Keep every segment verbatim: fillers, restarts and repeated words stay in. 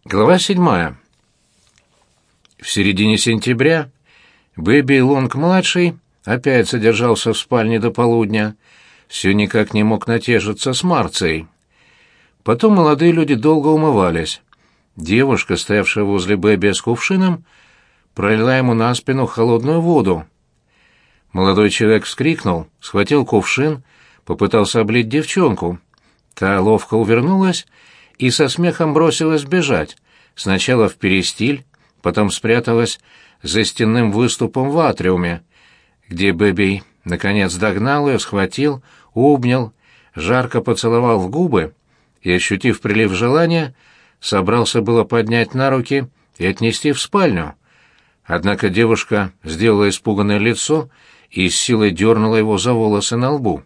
Глава седьмая. В середине сентября Бэби Лонг-младший опять содержался в спальне до полудня, все никак не мог натешиться с Марцией. Потом молодые люди долго умывались. Девушка, стоявшая возле Бэби с кувшином, пролила ему на спину холодную воду. Молодой человек вскрикнул, схватил кувшин, попытался облить девчонку. Та ловко увернулась и со смехом бросилась бежать, сначала в перистиль, потом спряталась за стенным выступом в атриуме, где Бэби наконец догнал ее, схватил, обнял, жарко поцеловал в губы и, ощутив прилив желания, собрался было поднять на руки и отнести в спальню. Однако девушка сделала испуганное лицо и с силой дернула его за волосы на лбу.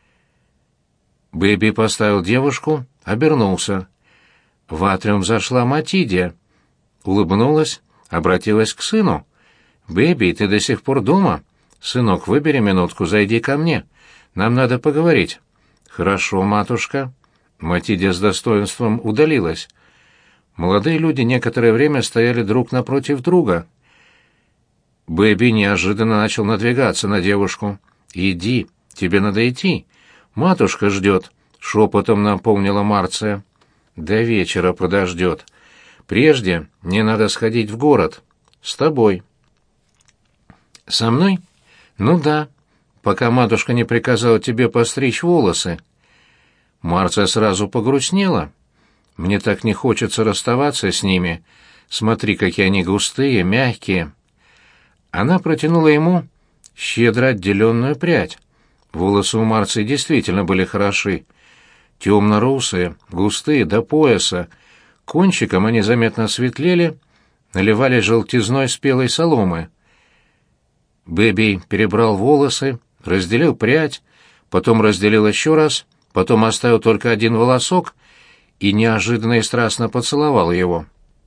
Бэби поставил девушку, обернулся. В атриум зашла Матидия, улыбнулась, обратилась к сыну. «Бэби, ты до сих пор дома? Сынок, выбери минутку, зайди ко мне. Нам надо поговорить». «Хорошо, матушка». Матидия с достоинством удалилась. Молодые люди некоторое время стояли друг напротив друга. Бэби неожиданно начал надвигаться на девушку. «Иди, тебе надо идти. Матушка ждет», — шепотом напомнила Марция. «До вечера подождет. Прежде мне надо сходить в город. С тобой». «Со мной? Ну да, пока матушка не приказала тебе постричь волосы». Марция сразу погрустнела. «Мне так не хочется расставаться с ними. Смотри, какие они густые, мягкие». Она протянула ему щедро отделенную прядь. Волосы у Марции действительно были хороши. Темно-русые, густые, до пояса. Кончиком они заметно светлели, наливали желтизной спелой соломы. Бэби перебрал волосы, разделил прядь, потом разделил еще раз, потом оставил только один волосок и неожиданно и страстно поцеловал его.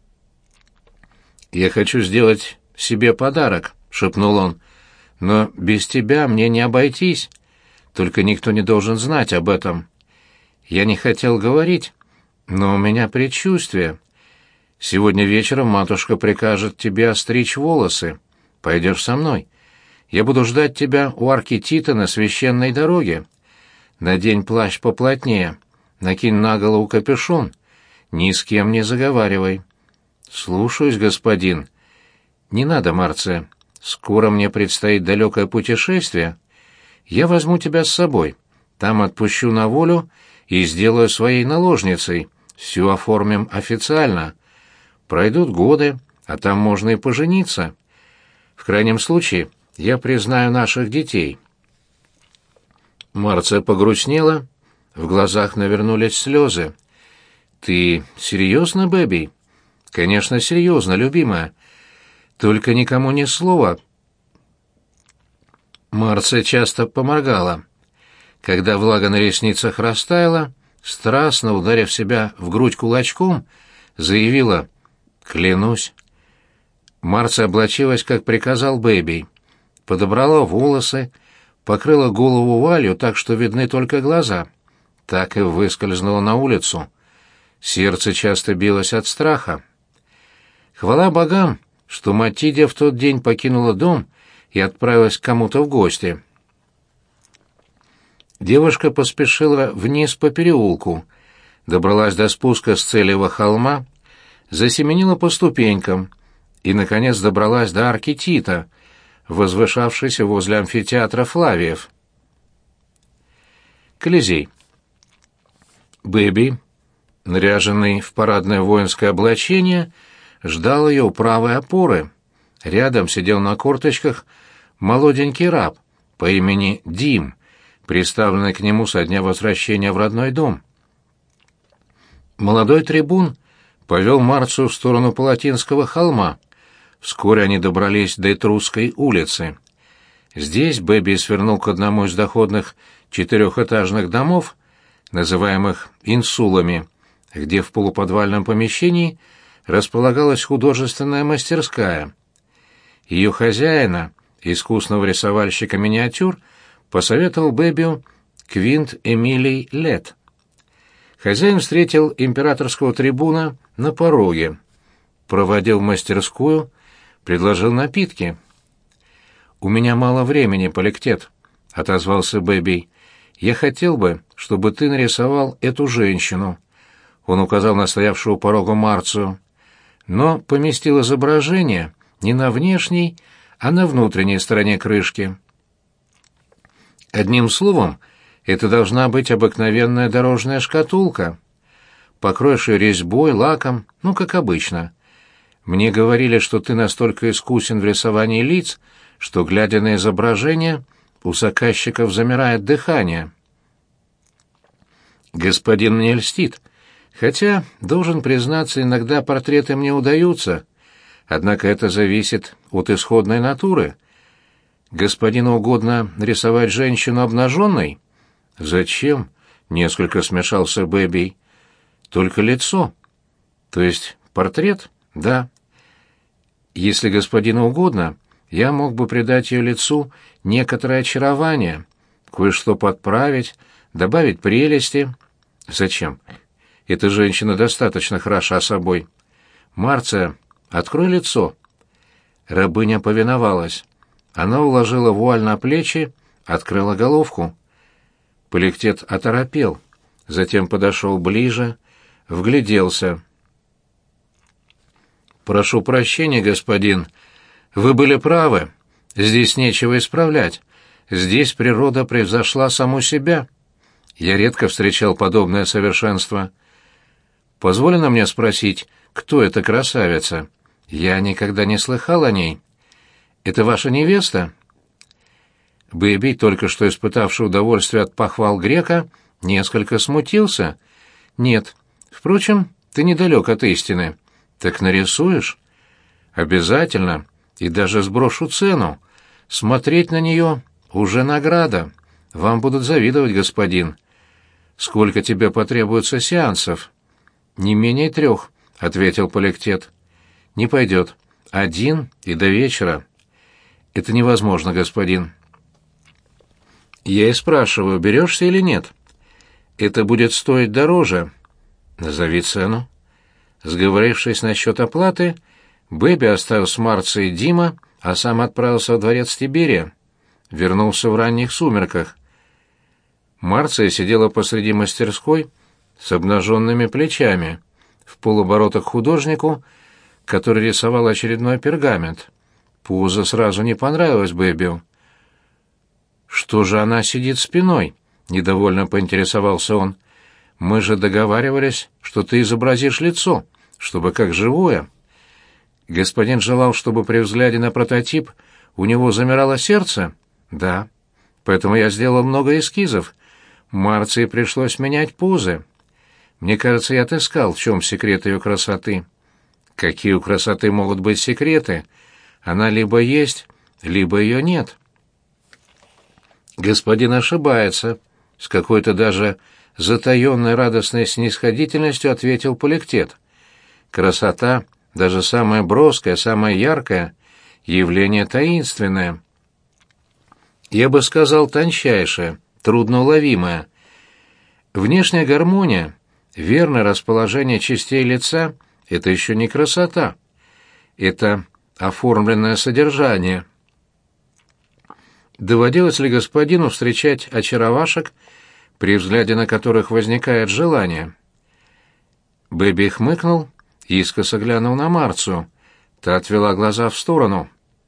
«Я хочу сделать себе подарок», — шепнул он, — «но без тебя мне не обойтись. Только никто не должен знать об этом. Я не хотел говорить, но у меня предчувствие. Сегодня вечером матушка прикажет тебе остричь волосы. Пойдешь со мной. Я буду ждать тебя у арки Тита на священной дороге. Надень плащ поплотнее, накинь на голову капюшон. Ни с кем не заговаривай». «Слушаюсь, господин». «Не надо, Марция. Скоро мне предстоит далекое путешествие. Я возьму тебя с собой. Там отпущу на волю и сделаю своей наложницей. Все оформим официально. Пройдут годы, а там можно и пожениться. В крайнем случае я признаю наших детей». Марция погрустнела, в глазах навернулись слезы. «Ты серьезно, Бэби?» «Конечно, серьезно, любимая. Только никому ни слова». Марция часто поморгала. Когда влага на ресницах растаяла, страстно ударив себя в грудь кулачком, заявила: «Клянусь». Марция облачилась, как приказал Бэби. Подобрала волосы, покрыла голову вуалью так, что видны только глаза. Так и выскользнула на улицу. Сердце часто билось от страха. Хвала богам, что Матидия в тот день покинула дом и отправилась к кому-то в гости. Девушка поспешила вниз по переулку, добралась до спуска с Целевого холма, засеменила по ступенькам и, наконец, добралась до арки Тита, возвышавшейся возле амфитеатра Флавиев. Колизей. Бэби, наряженный в парадное воинское облачение, ждал ее у правой опоры. Рядом сидел на корточках молоденький раб по имени Дим, приставленный к нему со дня возвращения в родной дом. Молодой трибун повел Марцию в сторону Палатинского холма. Вскоре они добрались до Этрусской улицы. Здесь Бэби свернул к одному из доходных четырехэтажных домов, называемых инсулами, где в полуподвальном помещении располагалась художественная мастерская. Ее хозяина, искусного рисовальщика миниатюр, посоветовал Бэби Квинт Эмилий Лет. Хозяин встретил императорского трибуна на пороге. проводил в мастерскую, предложил напитки. «У меня мало времени, Поликтет», — отозвался Бэби. «Я хотел бы, чтобы ты нарисовал эту женщину». Он указал на стоявшую у порога Марцию. «Но поместил изображение не на внешней, а на внутренней стороне крышки. Одним словом, это должна быть обыкновенная дорожная шкатулка. Покроешь ее резьбой, лаком, ну, как обычно. Мне говорили, что ты настолько искусен в рисовании лиц, что, глядя на изображение, у заказчиков замирает дыхание». «Господин мне льстит. Хотя, должен признаться, иногда портреты мне удаются. Однако это зависит от исходной натуры. Господину угодно рисовать женщину обнаженной?» «Зачем?» — несколько смешался Бэби. «Только лицо. То есть портрет? Да. Если господину угодно, я мог бы придать ее лицу некоторое очарование, кое-что подправить, добавить прелести». «Зачем? Эта женщина достаточно хороша собой. Марция, открой лицо». Рабыня повиновалась. Она уложила вуаль на плечи, открыла головку. Поликтет оторопел, затем подошел ближе, вгляделся. «Прошу прощения, господин. Вы были правы. Здесь нечего исправлять. Здесь природа превзошла саму себя. Я редко встречал подобное совершенство. Позволено мне спросить, кто эта красавица? Я никогда не слыхал о ней. Это ваша невеста?» Бэби, только что испытавший удовольствие от похвал грека, несколько смутился. «Нет. Впрочем, ты недалек от истины. Так нарисуешь?» «Обязательно. И даже сброшу цену. Смотреть на нее уже награда. Вам будут завидовать, господин. Сколько тебе потребуется сеансов?» «Не менее трех», — ответил Поликтет. «Не пойдет. Один и до вечера». «Это невозможно, господин». «Я и спрашиваю, берешься или нет?» «Это будет стоить дороже». «Назови цену». Сговорившись насчет оплаты, Бэби оставил с Марцией Дима, а сам отправился во дворец Тиберия. Вернулся в ранних сумерках. Марция сидела посреди мастерской с обнаженными плечами, в полоборота к художнику, который рисовал очередной пергамент. Поза сразу не понравилась Бэби. «Что же она сидит спиной?» — недовольно поинтересовался он. «Мы же договаривались, что ты изобразишь лицо, чтобы как живое». «Господин желал, чтобы при взгляде на прототип у него замирало сердце?» «Да. Поэтому я сделал много эскизов. Марции пришлось менять позы. Мне кажется, я отыскал, в чем секрет ее красоты». «Какие у красоты могут быть секреты? Она либо есть, либо ее нет». «Господин ошибается», — с какой-то даже затаенной радостной снисходительностью ответил Поликтет. «Красота, даже самая броская, самая яркая, явление таинственное. Я бы сказал, тончайшее, трудноуловимое. Внешняя гармония, верное расположение частей лица — это еще не красота. Это оформленное содержание». Доводилось ли господину встречать очаровашек, при взгляде на которых возникает желание? Бэби хмыкнул и искоса глянул на Марцию. Та отвела глаза в сторону.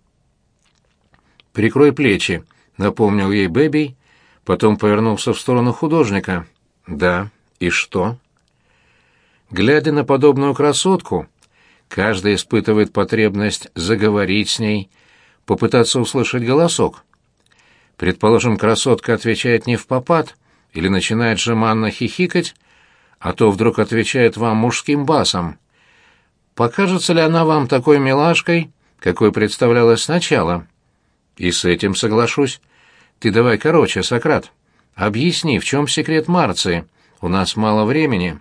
«Прикрой плечи», — напомнил ей Бэби, потом повернулся в сторону художника. «Да, и что?» Глядя на подобную красотку, каждый испытывает потребность заговорить с ней, попытаться услышать голосок. Предположим, красотка отвечает не впопад или начинает жеманно хихикать, а то вдруг отвечает вам мужским басом. Покажется ли она вам такой милашкой, какой представлялась сначала? И с этим соглашусь. Ты давай короче, Сократ. Объясни, в чем секрет Марции? У нас мало времени.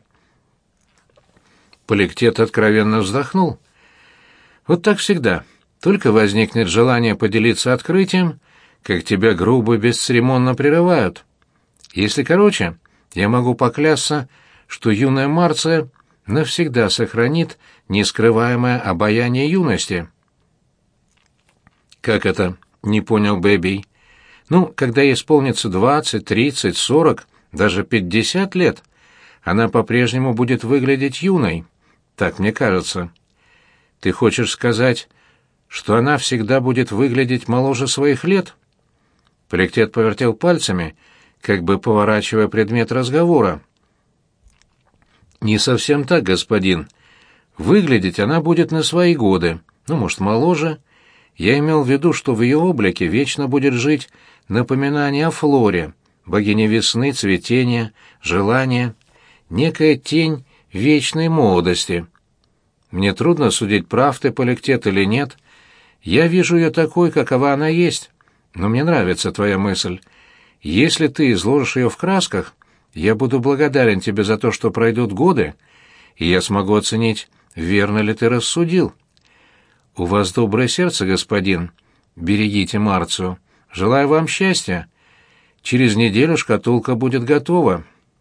Поликтет откровенно вздохнул. Вот так всегда. Только возникнет желание поделиться открытием, как тебя грубо и бесцеремонно прерывают. Если короче, я могу поклясться, что юная Марция навсегда сохранит нескрываемое обаяние юности. «Как это?» — не понял Бэби. «Ну, когда ей исполнится двадцать, тридцать, сорок, даже пятьдесят лет, она по-прежнему будет выглядеть юной. Так мне кажется. Ты хочешь сказать, что она всегда будет выглядеть моложе своих лет?» Поликтет повертел пальцами, как бы поворачивая предмет разговора. «Не совсем так, господин. Выглядеть она будет на свои годы, ну, может, моложе. Я имел в виду, что в ее облике вечно будет жить напоминание о Флоре, богине весны, цветения, желания, некая тень вечной молодости. Мне трудно судить, прав ты, Поликтет, или нет. Я вижу ее такой, какова она есть, но мне нравится твоя мысль. Если ты изложишь ее в красках, я буду благодарен тебе за то, что пройдут годы, и я смогу оценить, верно ли ты рассудил. У вас доброе сердце, господин. Берегите Марцию. Желаю вам счастья. Через неделю шкатулка будет готова».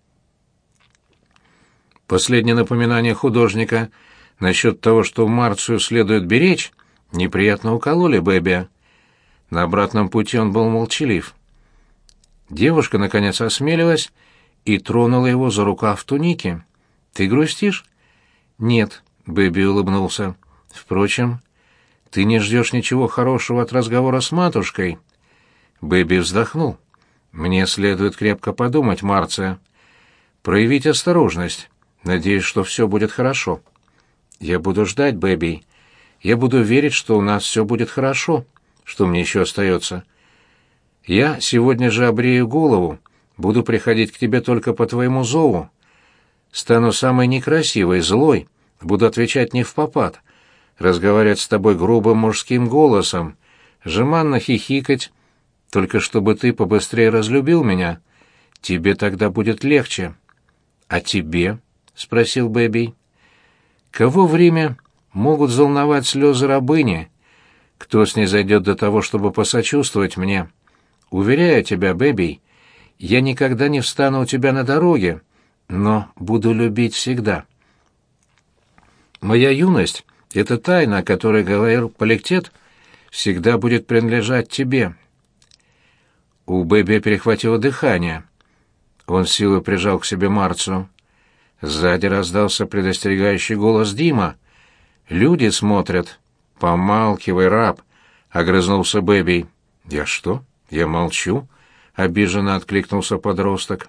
Последнее напоминание художника насчет того, что Марцию следует беречь, неприятно укололи Бэби. На обратном пути он был молчалив. Девушка, наконец, осмелилась и тронула его за рукав туники. «Ты грустишь?» «Нет», — Бэби улыбнулся. «Впрочем, ты не ждешь ничего хорошего от разговора с матушкой?» Бэби вздохнул. «Мне следует крепко подумать, Марция. Проявить осторожность. Надеюсь, что все будет хорошо. Я буду ждать, Бэби. Я буду верить, что у нас все будет хорошо. Что мне еще остается? Я сегодня же обрею голову, буду приходить к тебе только по твоему зову. Стану самой некрасивой, злой, буду отвечать не впопад, разговаривать с тобой грубым мужским голосом, жеманно хихикать, только чтобы ты побыстрее разлюбил меня. Тебе тогда будет легче». «А тебе?» — спросил Бэби. «Кого в Риме могут волновать слезы рабыни? Кто снизойдет до того, чтобы посочувствовать мне? Уверяю тебя, Бэби, я никогда не встану у тебя на дороге, но буду любить всегда. Моя юность — это тайна, о которой говорил Поликтет, всегда будет принадлежать тебе». У Бэби перехватило дыхание. Он силой прижал к себе Марцию. Сзади раздался предостерегающий голос Дима. «Люди смотрят». «Помалкивай, раб», — огрызнулся Бэби. «Я что? Я молчу», — обиженно откликнулся подросток.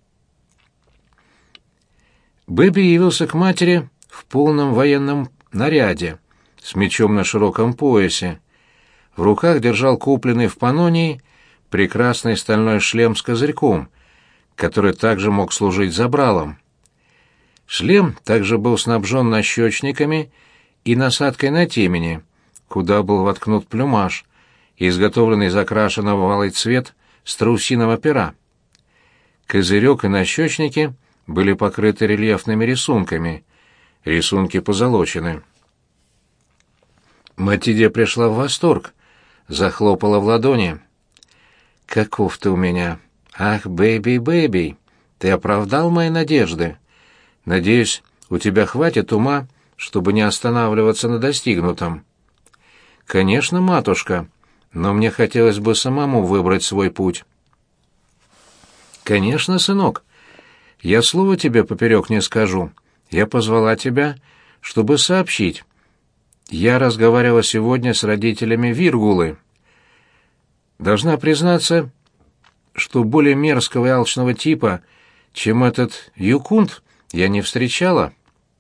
Бэби явился к матери в полном военном наряде, с мечом на широком поясе. В руках держал купленный в Панонии прекрасный стальной шлем с козырьком, который также мог служить забралом. Шлем также был снабжен нащечниками и насадкой на темени, куда был воткнут плюмаж, изготовленный из окрашенного в алый цвет страусиного пера. Козырек и нащечники были покрыты рельефными рисунками, рисунки позолочены. Матидия пришла в восторг, захлопала в ладони. «Каков ты у меня! Ах, Бэби, Бэби, ты оправдал мои надежды. Надеюсь, у тебя хватит ума, чтобы не останавливаться на достигнутом». «Конечно, матушка, но мне хотелось бы самому выбрать свой путь». «Конечно, сынок. Я слова тебе поперек не скажу. Я позвала тебя, чтобы сообщить. Я разговаривала сегодня с родителями Виргулы. Должна признаться, что более мерзкого и алчного типа, чем этот Юкунд, я не встречала.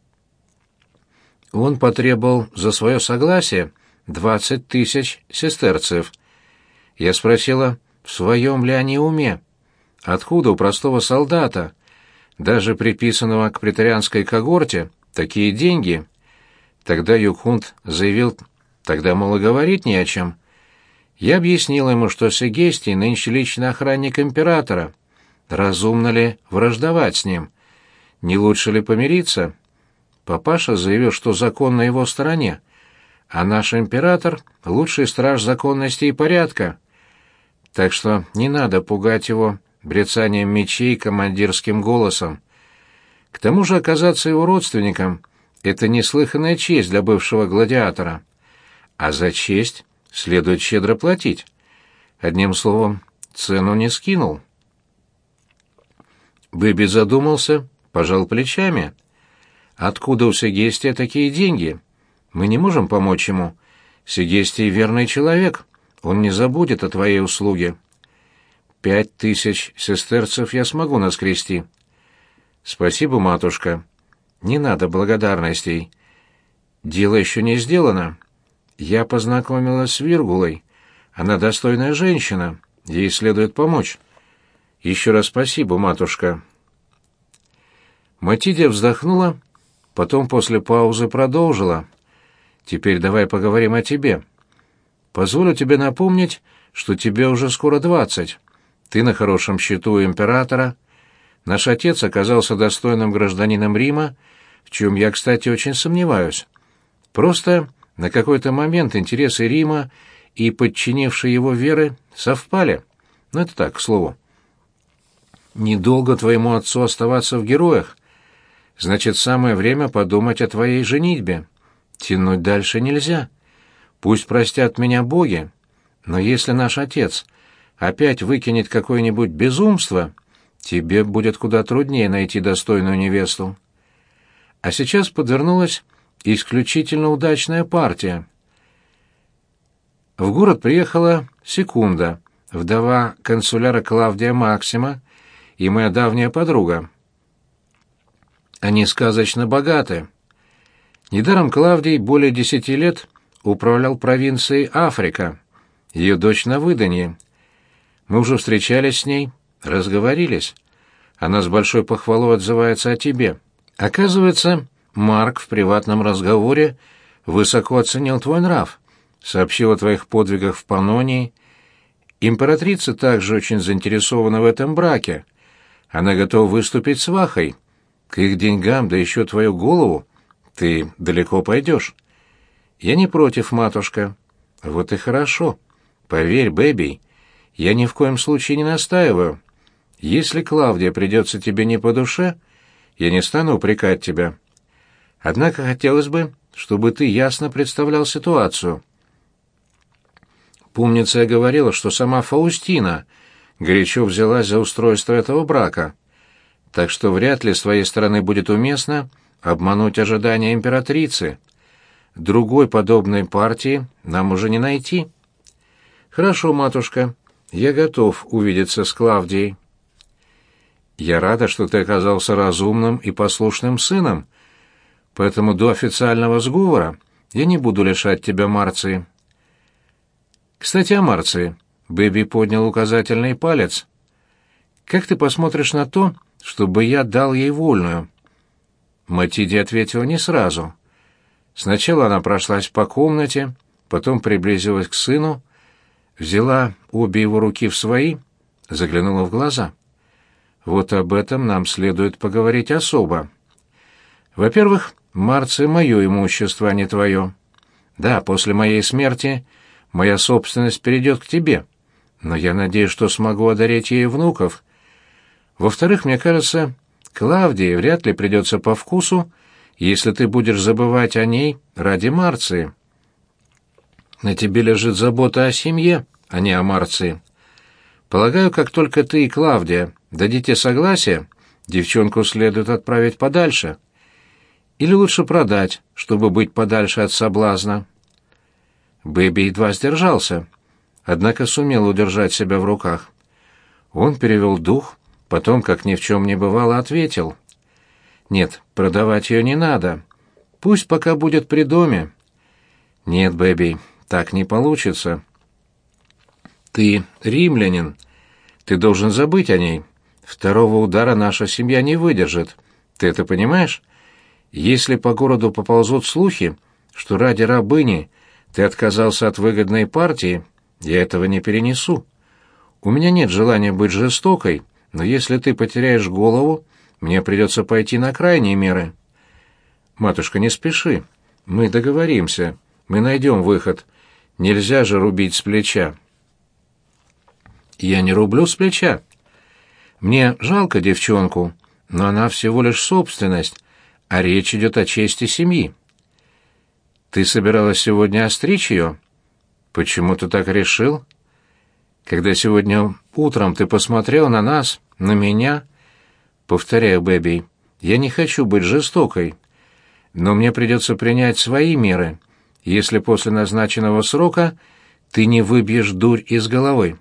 Он потребовал за свое согласие двадцать тысяч сестерцев. Я спросила, в своем ли они уме, откуда у простого солдата, даже приписанного к претарианской когорте, такие деньги. Тогда Юкунд заявил, тогда, мол, и говорить не о чем. Я объяснила ему, что Сегестий нынче личный охранник императора. Разумно ли враждовать с ним? Не лучше ли помириться? Папаша заявил, что закон на его стороне, а наш император — лучший страж законности и порядка. Так что не надо пугать его брецанием мечей и командирским голосом. К тому же оказаться его родственником — это неслыханная честь для бывшего гладиатора. А за честь следует щедро платить. Одним словом, цену не скинул. Бэби задумался, пожал плечами. Откуда у Сегестия такие деньги? Мы не можем помочь ему. Сегестий верный человек, он не забудет о твоей услуге. Пять тысяч сестерцев я смогу наскрести. Спасибо, матушка. Не надо благодарностей. Дело еще не сделано. Я познакомилась с Виргулой. Она достойная женщина, ей следует помочь. Еще раз спасибо, матушка. Матидия вздохнула, потом после паузы продолжила. Теперь давай поговорим о тебе. Позволю тебе напомнить, что тебе уже скоро двадцать. Ты на хорошем счету у императора. Наш отец оказался достойным гражданином Рима, в чем я, кстати, очень сомневаюсь. Просто на какой-то момент интересы Рима и подчинившей его веры совпали. Ну, это так, к слову. Недолго твоему отцу оставаться в героях. Значит, самое время подумать о твоей женитьбе. Тянуть дальше нельзя. Пусть простят меня боги, но если наш отец опять выкинет какое-нибудь безумство, тебе будет куда труднее найти достойную невесту. А сейчас подвернулась исключительно удачная партия. В город приехала Секунда, вдова консуляра Клавдия Максима и моя давняя подруга. Они сказочно богаты. Недаром Клавдий более десяти лет управлял провинцией Африка, ее дочь на выданье. Мы уже встречались с ней, разговорились. Она с большой похвалой отзывается о тебе. Оказывается, Марк в приватном разговоре высоко оценил твой нрав, сообщил о твоих подвигах в Паннонии. Императрица также очень заинтересована в этом браке. Она готова выступить свахой. К их деньгам, да еще твою голову, ты далеко пойдешь. Я не против, матушка. Вот и хорошо. Поверь, Бэби, я ни в коем случае не настаиваю. Если Клавдия придется тебе не по душе, я не стану упрекать тебя. Однако хотелось бы, чтобы ты ясно представлял ситуацию. Помнится, я говорила, что сама Фаустина горячо взялась за устройство этого брака, так что вряд ли с твоей стороны будет уместно обмануть ожидания императрицы. Другой подобной партии нам уже не найти. Хорошо, матушка, я готов увидеться с Клавдией. Я рада, что ты оказался разумным и послушным сыном, поэтому до официального сговора я не буду лишать тебя Марции. Кстати, о Марции. Бэби поднял указательный палец. Как ты посмотришь на то, чтобы я дал ей вольную? Матиди ответила не сразу. Сначала она прошлась по комнате, потом приблизилась к сыну, взяла обе его руки в свои, заглянула в глаза. Вот об этом нам следует поговорить особо. Во-первых, Марция — мое имущество, а не твое. Да, после моей смерти моя собственность перейдет к тебе, но я надеюсь, что смогу одарить ей внуков. Во-вторых, мне кажется, Клавдии вряд ли придется по вкусу, если ты будешь забывать о ней ради Марции. На тебе лежит забота о семье, а не о Марции. Полагаю, как только ты и Клавдия дадите согласие, девчонку следует отправить подальше. Или лучше продать, чтобы быть подальше от соблазна. Бэби едва сдержался, однако сумел удержать себя в руках. Он перевел дух, потом, как ни в чем не бывало, ответил. «Нет, продавать ее не надо. Пусть пока будет при доме». «Нет, Бэби, так не получится. Ты римлянин. Ты должен забыть о ней. Второго удара наша семья не выдержит. Ты это понимаешь? Если по городу поползут слухи, что ради рабыни ты отказался от выгодной партии, я этого не перенесу. У меня нет желания быть жестокой, но если ты потеряешь голову, мне придется пойти на крайние меры». «Матушка, не спеши. Мы договоримся. Мы найдем выход. Нельзя же рубить с плеча». «Я не рублю с плеча. Мне жалко девчонку, но она всего лишь собственность, а речь идет о чести семьи. Ты собиралась сегодня остричь ее? Почему ты так решил? Когда сегодня утром ты посмотрел на нас, на меня... Повторяю, Бэби, я не хочу быть жестокой, но мне придется принять свои меры, если после назначенного срока ты не выбьешь дурь из головы.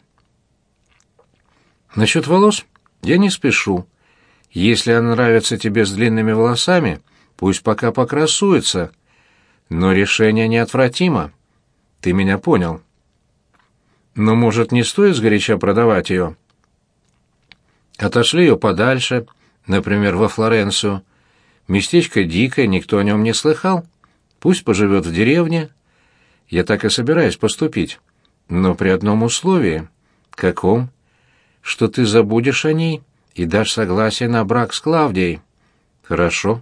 Насчет волос я не спешу. Если она нравится тебе с длинными волосами, пусть пока покрасуется. Но решение неотвратимо. Ты меня понял. Но, может, не стоит сгоряча продавать ее? Отошли ее подальше, например, во Флоренцию. Местечко дикое, никто о нем не слыхал. Пусть поживет в деревне. Я так и собираюсь поступить. Но при одном условии. Каком? Что ты забудешь о ней и дашь согласие на брак с Клавдией. Хорошо.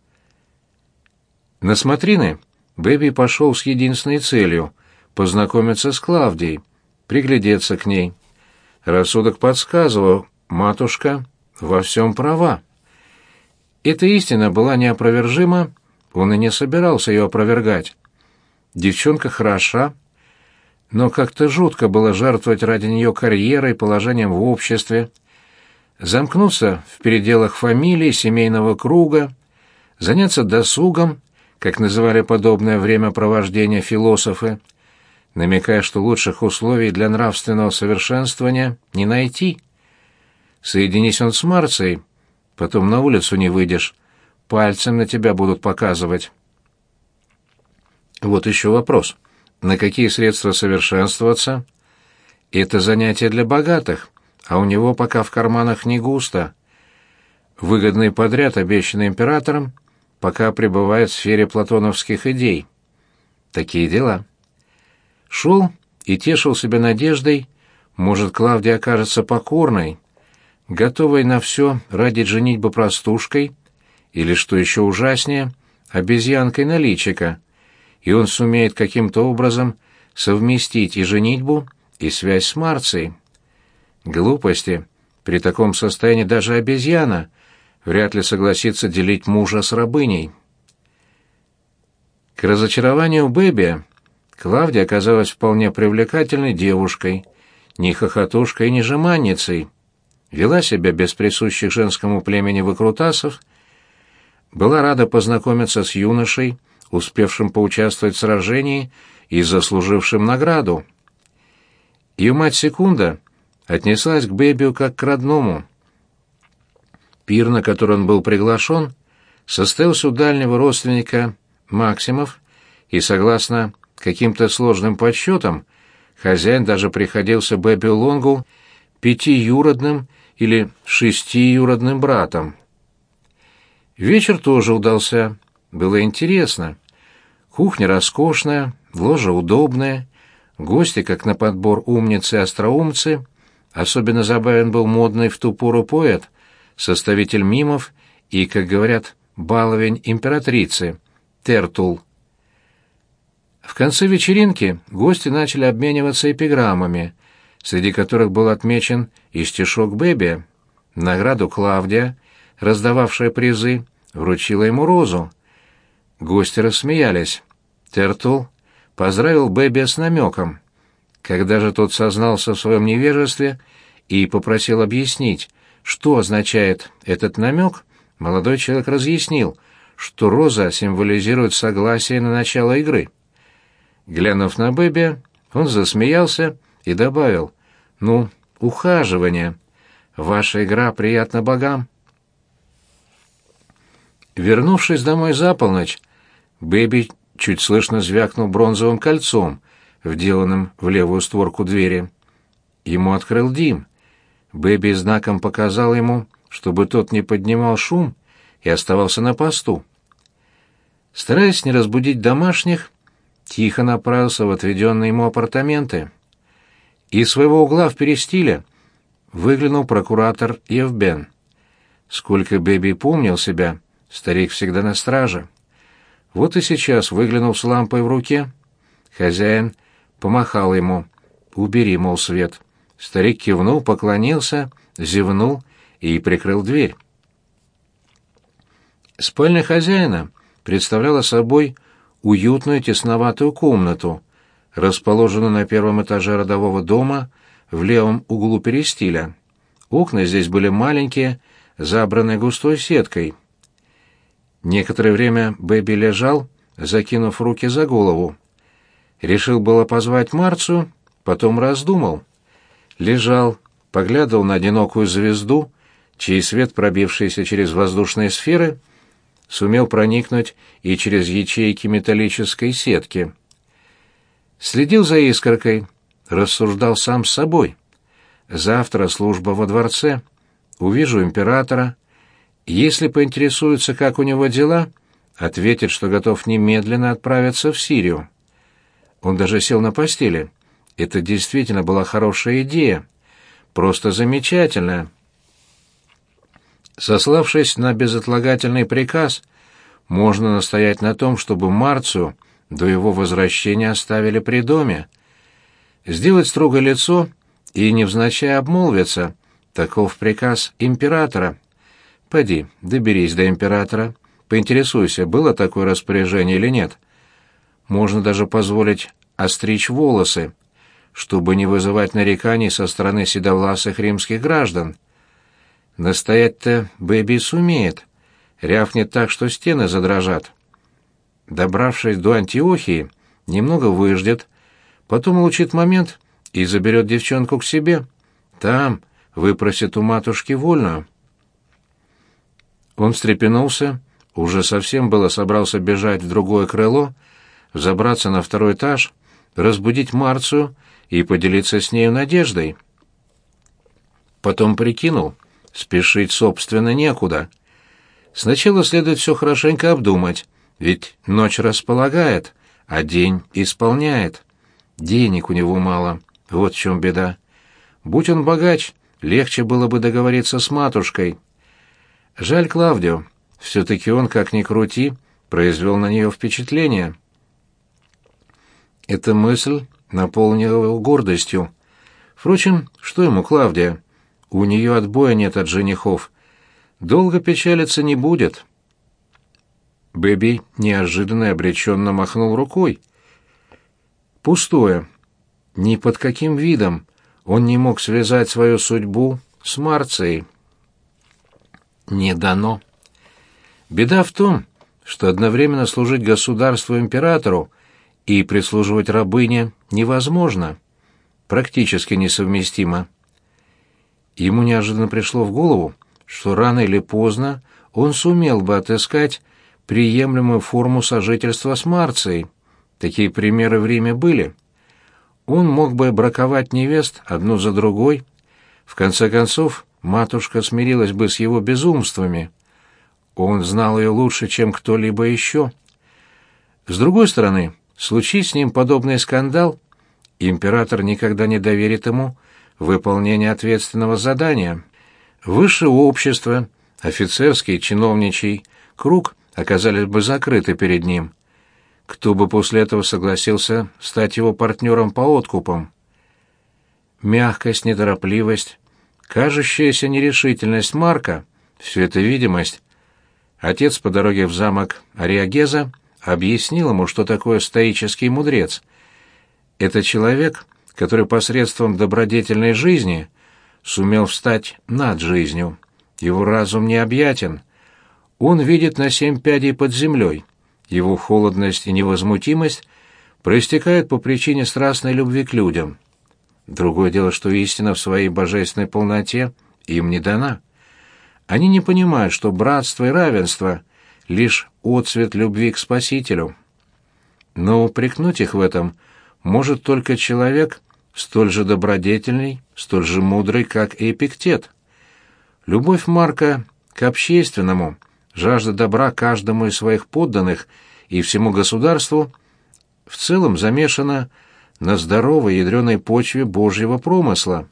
На смотрины Бэби пошел с единственной целью — познакомиться с Клавдией, приглядеться к ней. Рассудок подсказывал, матушка во всем права. Эта истина была неопровержима, он и не собирался ее опровергать. Девчонка хороша, но как-то жутко было жертвовать ради нее карьерой, положением в обществе, замкнуться в переделах фамилии, семейного круга, заняться досугом, как называли подобное времяпровождение философы, намекая, что лучших условий для нравственного совершенствования не найти. Соединись он с Марцией, потом на улицу не выйдешь, пальцем на тебя будут показывать. Вот еще вопрос. На какие средства совершенствоваться? Это занятие для богатых, а у него пока в карманах не густо. Выгодный подряд, обещанный императором, пока пребывает в сфере платоновских идей. Такие дела. Шел и тешил себя надеждой, может, Клавдия окажется покорной, готовой на все ради женитьбы простушкой, или, что еще ужаснее, обезьянкой на личико, и он сумеет каким-то образом совместить и женитьбу, и связь с Марцией. Глупости. При таком состоянии даже обезьяна вряд ли согласится делить мужа с рабыней. К разочарованию Бэби Клавдия оказалась вполне привлекательной девушкой, ни хохотушкой, ни жеманницей, вела себя без присущих женскому племени выкрутасов, была рада познакомиться с юношей, успевшим поучаствовать в сражении и заслужившим награду. Ее мать Секунда отнеслась к Бэбию как к родному. Пир, на который он был приглашен, состоялся у дальнего родственника Максимов, и, согласно каким-то сложным подсчетам, хозяин даже приходился Бэбию Лонгу пятиюродным или шестиюродным братом. Вечер тоже удался. Было интересно. Кухня роскошная, ложа удобная, гости, как на подбор умницы и остроумцы. Особенно забавен был модный в ту пору поэт, составитель мимов и, как говорят, баловень императрицы, Тертул. В конце вечеринки гости начали обмениваться эпиграммами, среди которых был отмечен и стишок Бэби. Награду Клавдия, раздававшая призы, вручила ему розу. Гости рассмеялись. Тертул поздравил Бэби с намеком. Когда же тот сознался в своем невежестве и попросил объяснить, что означает этот намек, молодой человек разъяснил, что роза символизирует согласие на начало игры. Глянув на Бэби, он засмеялся и добавил: «Ну, ухаживание. Ваша игра приятна богам». Вернувшись домой за полночь, Бэби чуть слышно звякнул бронзовым кольцом, вделанным в левую створку двери. Ему открыл Дим. Бэби знаком показал ему, чтобы тот не поднимал шум и оставался на посту. Стараясь не разбудить домашних, тихо направился в отведенные ему апартаменты. Из своего угла в перестиле выглянул прокуратор Евбен. Сколько Бэби помнил себя, старик всегда на страже. Вот и сейчас выглянул с лампой в руке. Хозяин помахал ему: «Убери, мол, свет». Старик кивнул, поклонился, зевнул и прикрыл дверь. Спальня хозяина представляла собой уютную тесноватую комнату, расположенную на первом этаже родового дома в левом углу перистиля. Окна здесь были маленькие, забранные густой сеткой. Некоторое время Бэби лежал, закинув руки за голову. Решил было позвать Марцию, потом раздумал. Лежал, поглядывал на одинокую звезду, чей свет, пробившийся через воздушные сферы, сумел проникнуть и через ячейки металлической сетки. Следил за искоркой, рассуждал сам с собой. Завтра служба во дворце. Увижу императора. Если поинтересуется, как у него дела, ответит, что готов немедленно отправиться в Сирию. Он даже сел на постели. Это действительно была хорошая идея. Просто замечательная. Сославшись на безотлагательный приказ, можно настоять на том, чтобы Марцию до его возвращения оставили при доме. Сделать строгое лицо и невзначай обмолвиться — таков приказ императора. Поди, доберись до императора, поинтересуйся, было такое распоряжение или нет. Можно даже позволить остричь волосы, чтобы не вызывать нареканий со стороны седовласых римских граждан. Настоять-то Бэби сумеет, рявкнет так, что стены задрожат. Добравшись до Антиохии, немного выждет, потом улучит момент и заберет девчонку к себе. Там выпросит у матушки вольную. Он встрепенулся, уже совсем было собрался бежать в другое крыло, взобраться на второй этаж, разбудить Марцию и поделиться с нею надеждой. Потом прикинул, спешить, собственно, некуда. Сначала следует все хорошенько обдумать, ведь ночь располагает, а день исполняет. Денег у него мало, вот в чем беда. Будь он богач, легче было бы договориться с матушкой. Жаль Клавдию, все-таки он, как ни крути, произвел на нее впечатление. Эта мысль наполнила его гордостью. Впрочем, что ему Клавдия? У нее отбоя нет от женихов. Долго печалиться не будет. Бэби неожиданно и обреченно махнул рукой. Пустое. Ни под каким видом он не мог связать свою судьбу с Марцией. Не дано. Беда в том, что одновременно служить государству императору и прислуживать рабыне невозможно, практически несовместимо. Ему неожиданно пришло в голову, что рано или поздно он сумел бы отыскать приемлемую форму сожительства с Марцией. Такие примеры в Риме были. Он мог бы браковать невест одну за другой. В конце концов, матушка смирилась бы с его безумствами. Он знал ее лучше, чем кто-либо еще. С другой стороны, случись с ним подобный скандал, император никогда не доверит ему выполнение ответственного задания. Высшее общество, офицерский, чиновничий круг оказались бы закрыты перед ним. Кто бы после этого согласился стать его партнером по откупам? Мягкость, неторопливость, кажущаяся нерешительность Марка — все это видимость. Отец по дороге в замок Ариагеза объяснил ему, что такое стоический мудрец. Это человек, который посредством добродетельной жизни сумел встать над жизнью. Его разум необъятен. Он видит на семь пядей под землей. Его холодность и невозмутимость проистекают по причине страстной любви к людям. Другое дело, что истина в своей божественной полноте им не дана. Они не понимают, что братство и равенство — лишь отцвет любви к Спасителю. Но упрекнуть их в этом может только человек, столь же добродетельный, столь же мудрый, как и Эпиктет. Любовь Марка к общественному, жажда добра каждому из своих подданных и всему государству в целом замешана на здоровой ядреной почве Божьего промысла.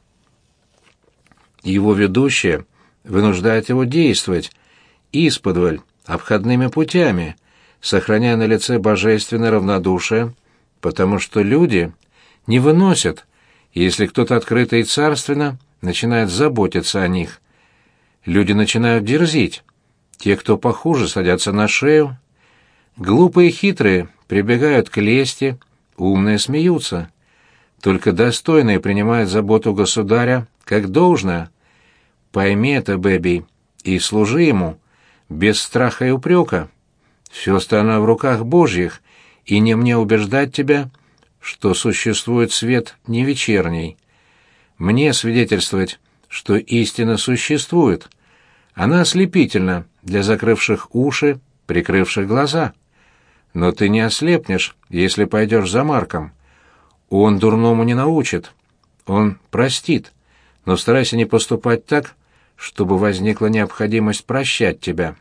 Его ведущее вынуждает его действовать исподволь, обходными путями, сохраняя на лице божественное равнодушие, потому что люди не выносят, если кто-то открыто и царственно начинает заботиться о них. Люди начинают дерзить. те, кто похуже, садятся на шею. Глупые и хитрые прибегают к лести, умные смеются. Только достойные принимают заботу государя как должное. Пойми это, Бэби, и служи ему, без страха и упрека. Все остальное в руках Божьих, и не мне убеждать тебя, что существует свет не вечерний. Мне свидетельствовать, что истина существует. Она ослепительна для закрывших уши, прикрывших глаза. Но ты не ослепнешь, если пойдешь за Марком. Он дурному не научит. Он простит, но старайся не поступать так, чтобы возникла необходимость прощать тебя.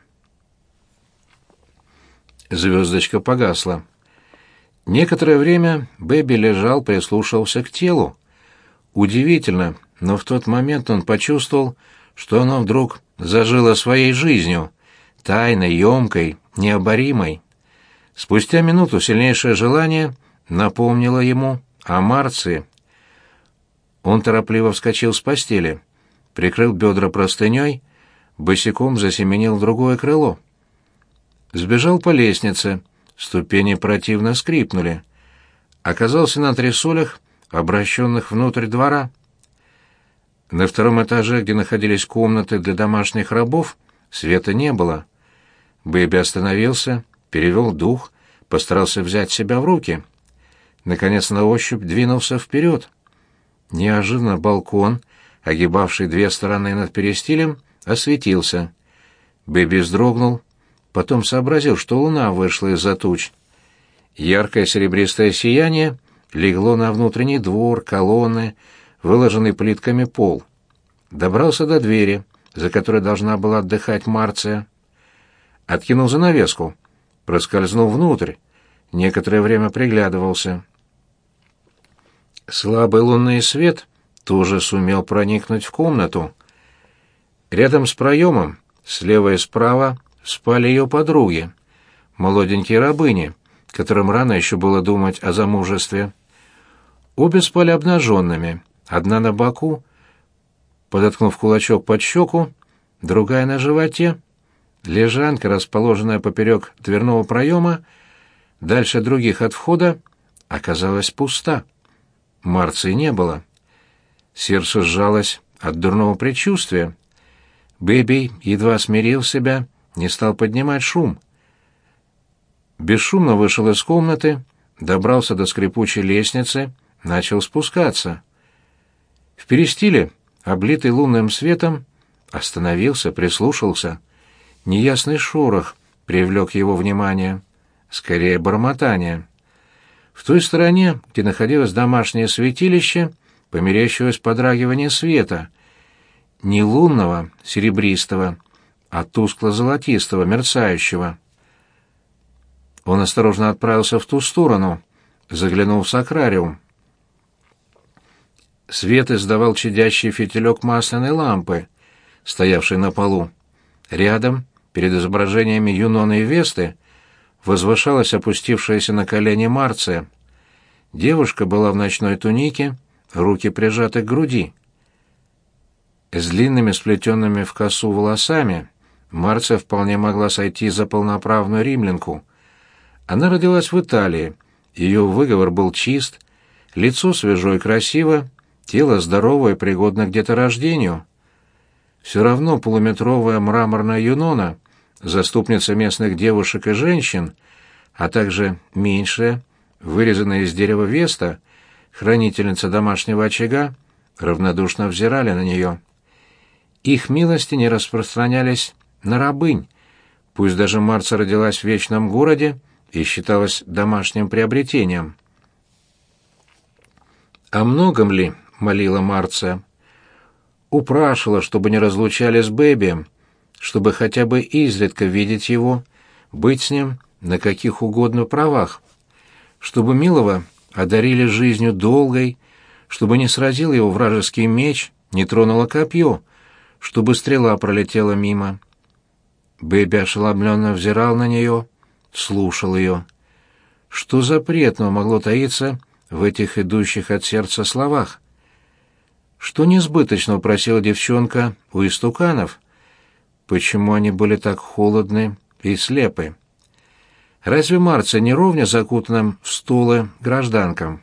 Звездочка погасла. Некоторое время Бэби лежал, прислушивался к телу. Удивительно, но в тот момент он почувствовал, что оно вдруг зажило своей жизнью, тайной, емкой, необоримой. Спустя минуту сильнейшее желание напомнило ему о Марции. Он торопливо вскочил с постели, прикрыл бедра простыней, босиком засеменил в другое крыло. Сбежал по лестнице, ступени противно скрипнули. Оказался на антресолях, обращенных внутрь двора. На втором этаже, где находились комнаты для домашних рабов, света не было. Бэби остановился, перевел дух, постарался взять себя в руки. Наконец на ощупь двинулся вперед. Неожиданно балкон, огибавший две стороны над перистилем, осветился. Бэби вздрогнул, потом сообразил, что луна вышла из-за туч. Яркое серебристое сияние легло на внутренний двор, колонны, выложенный плитками пол. Добрался до двери, за которой должна была отдыхать Марция. Откинул занавеску, проскользнул внутрь, некоторое время приглядывался. Слабый лунный свет тоже сумел проникнуть в комнату. Рядом с проемом, слева и справа, спали ее подруги, молоденькие рабыни, которым рано еще было думать о замужестве. Обе спали обнаженными, одна на боку, подоткнув кулачок под щеку, другая на животе. Лежанка, расположенная поперек дверного проема, дальше других от входа, оказалась пуста. Марции не было. Сердце сжалось от дурного предчувствия. Бэби едва смирил себя, не стал поднимать шум. Бесшумно вышел из комнаты, добрался до скрипучей лестницы, начал спускаться. В перистиле, облитый лунным светом, остановился, прислушался. Неясный шорох привлек его внимание, скорее бормотание. В той стороне, где находилось домашнее святилище, померещилось подрагивание света, не лунного, серебристого, а тускло-золотистого, мерцающего. Он осторожно отправился в ту сторону, заглянул в сакрариум. Свет издавал чадящий фитилек масляной лампы, стоявшей на полу. Рядом, перед изображениями Юноны и Весты, возвышалась опустившаяся на колени Марция. Девушка была в ночной тунике, руки прижаты к груди. С длинными сплетенными в косу волосами Марция вполне могла сойти за полноправную римлянку. Она родилась в Италии, ее выговор был чист, лицо свежо и красиво, тело здоровое, пригодно к деторождению. Все равно полуметровая мраморная Юнона, заступница местных девушек и женщин, а также меньшая, вырезанная из дерева Веста, хранительница домашнего очага, равнодушно взирали на нее. Их милости не распространялись на рабынь, пусть даже Марция родилась в вечном городе и считалась домашним приобретением. «О многом ли?» — молила Марция. Упрашивала, чтобы не разлучали с Бэби, чтобы хотя бы изредка видеть его, быть с ним на каких угодно правах, чтобы милого одарили жизнью долгой, чтобы не сразил его вражеский меч, не тронуло копье, чтобы стрела пролетела мимо. Бэби ошеломленно взирал на нее, слушал ее. Что запретного могло таиться в этих идущих от сердца словах? Что несбыточного просила девчонка у истуканов? почему они были так холодны и слепы. Разве Марция не ровня закутанным в стулы гражданкам?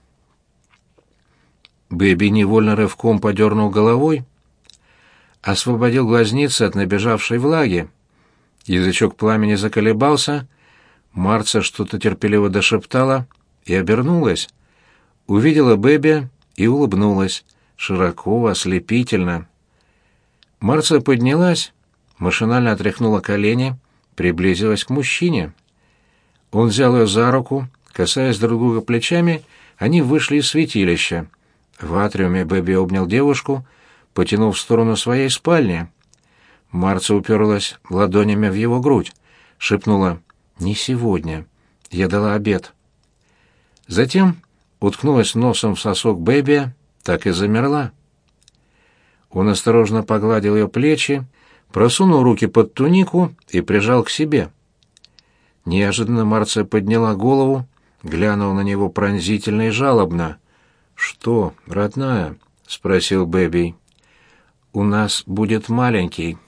Бэби невольно рывком подернул головой, освободил глазницы от набежавшей влаги. Язычок пламени заколебался, Марция что-то терпеливо дошептала и обернулась. Увидела Бэби и улыбнулась, широко, ослепительно. Марция поднялась, машинально отряхнула колени, приблизилась к мужчине. Он взял ее за руку, касаясь друг друга плечами, они вышли из святилища. В атриуме Бэби обнял девушку, потянув в сторону своей спальни. Марция уперлась ладонями в его грудь, шепнула: «Не сегодня. Я дала обед». Затем уткнулась носом в сосок Бэби, так и замерла. Он осторожно погладил ее плечи, просунул руки под тунику и прижал к себе. Неожиданно Марция подняла голову, глянула на него пронзительно и жалобно. «Что, родная?» — спросил Бэби. «У нас будет маленький».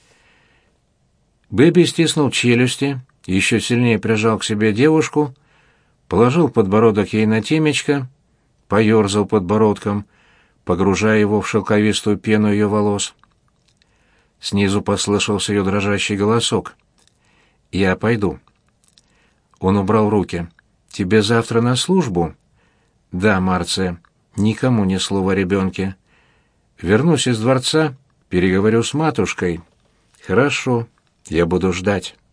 Бэби стиснул челюсти, еще сильнее прижал к себе девушку, положил подбородок ей на темечко, поерзал подбородком, погружая его в шелковистую пену ее волос. Снизу послышался ее дрожащий голосок. «Я пойду». Он убрал руки. «Тебе завтра на службу?» «Да, Марция. Никому ни слова о ребенке. Вернусь из дворца, переговорю с матушкой». «Хорошо. Я буду ждать».